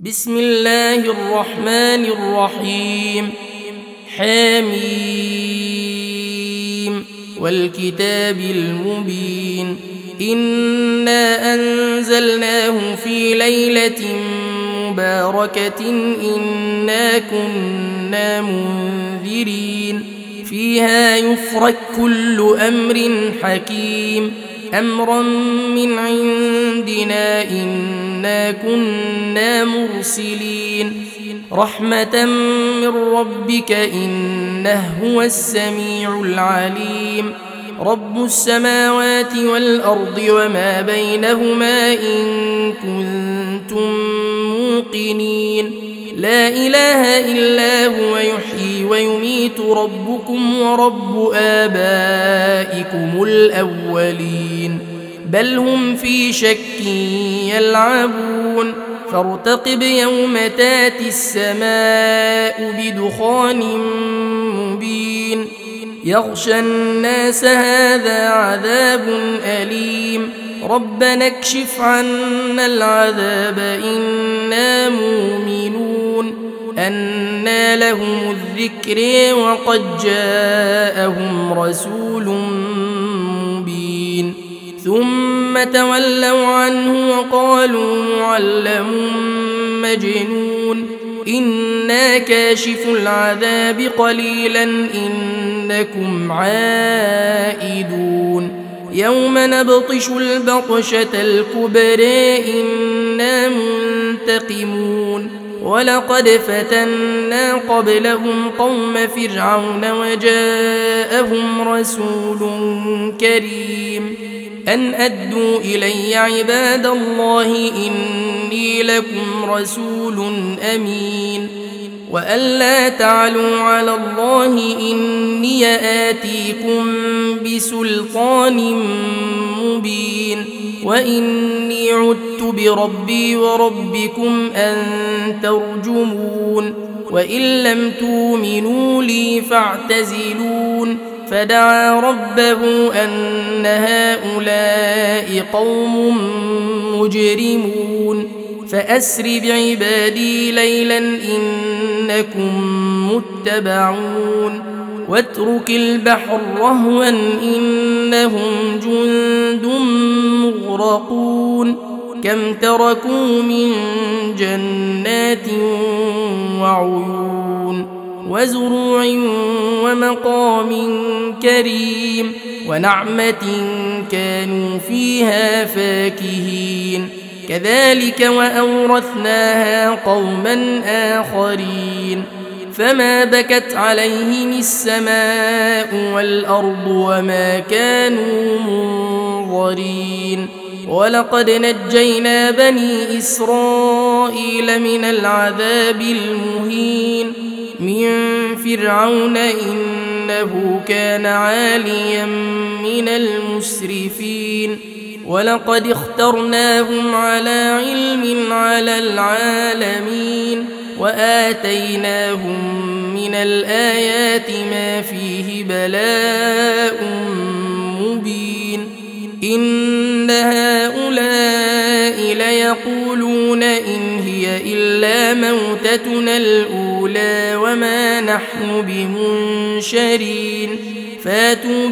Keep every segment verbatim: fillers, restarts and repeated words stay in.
بسم الله الرحمن الرحيم. حميم والكتاب المبين. إنا أنزلناه في ليلة مباركة إنا كنا منذرين فيها يفرق كل أمر حكيم أمرا من عندنا إنا كنا مرسلين رحمة من ربك إنه هو السميع العليم رب السماوات والأرض وما بينهما إن كنتم موقنين لا إله إلا هو يحيي ويميت ربكم ورب آبائكم الأولين بل هم في شك يلعبون فارتقب يوم تاتي السماء بدخان مبين يغشى الناس هذا عذاب أليم ربنا اكشف عنا العذاب إنا مؤمنون أنى لهم الذكر وقد جاءهم رسول مبين ثم تولوا عنه وقالوا معلم مجنون إنا كاشف العذاب قليلا إنكم عائدون يوم نبطش البطشة الكبرى إنا منتقمون ولقد فتنا قبلهم قوم فرعون وجاءهم رسول كريم أن أدوا إلي عباد الله إني لكم رسول أمين وأن لا تعلوا على الله إني آتيكم بسلطان مبين وإني عدت بربي وربكم أن ترجمون وإن لم تؤمنوا لي فاعتزلون فدعا ربه أن هؤلاء قوم مجرمون فأسر بعبادي ليلا إنكم متبعون واترك البحر رهوا إنهم جند مغرقون كم تركوا من جنات وعيون وزروع ومقام كريم ونعمة كانوا فيها فاكهين كذلك وأورثناها قوما آخرين فما بكت عليهم السماء والأرض وما كانوا منظرين ولقد نجينا بني إسرائيل من العذاب المهين من فرعون إنه كان عاليا من المسرفين ولقد اخترناهم على علم على العالمين وآتيناهم من الآيات ما فيه بلاء مبين إن هؤلاء ليقولون إن هي إلا موتتنا الأولى وما نحن بمنشرين فاتوا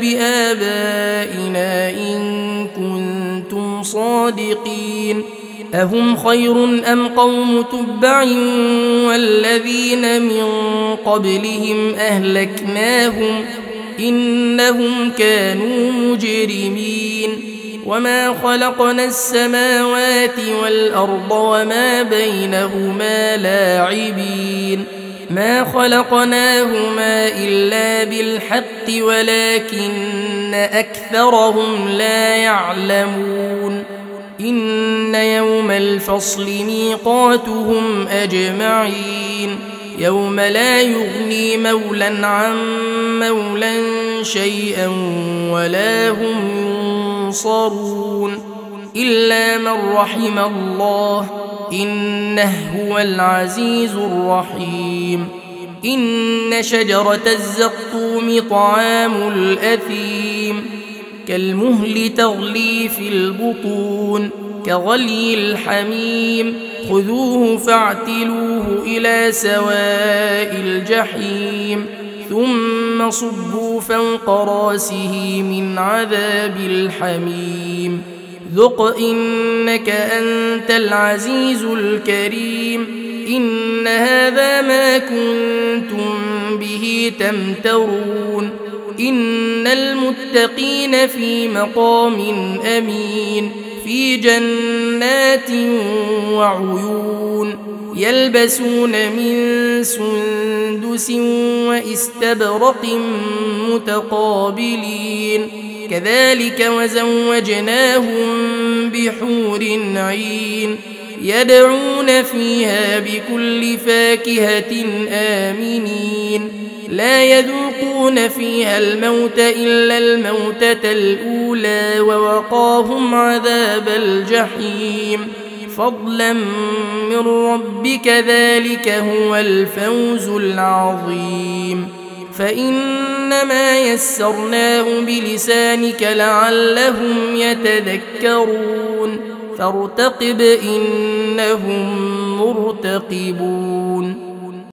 بآبائنا إن كنتم صادقين أهم خير أم قوم تبع والذين من قبلهم أهلكناهم إنهم كانوا مجرمين وما خلقنا السماوات والأرض وما بينهما لاعبين ما خلقناهما إلا بالحق ولكن أكثرهم لا يعلمون إن يوم الفصل ميقاتهم أجمعين يوم لا يغني مولا عن مولا شيئا ولا هم ينصرون إلا من رحم الله إنه هو العزيز الرحيم إن شجرة الزقوم طعام الأثيم كالمهل تغلي في البطون كغلي الحميم خذوه فاعتلوه إلى سواء الجحيم ثم صبوا فوق راسه من عذاب الحميم ذق إنك أنت العزيز الكريم إن هذا ما كنتم به تمترون إن المتقين في مقام أمين في جنات وعيون يلبسون من سندس واستبرق متقابلين كذلك وزوجناهم بحور عين يدعون فيها بكل فاكهة آمنين لا يذوقون فيها الموت إلا الموتة الأولى ووقاهم عذاب الجحيم فضلا من ربك ذلك هو الفوز العظيم فإنما يسرناه بلسانك لعلهم يتذكرون فارتقب إنهم مرتقبون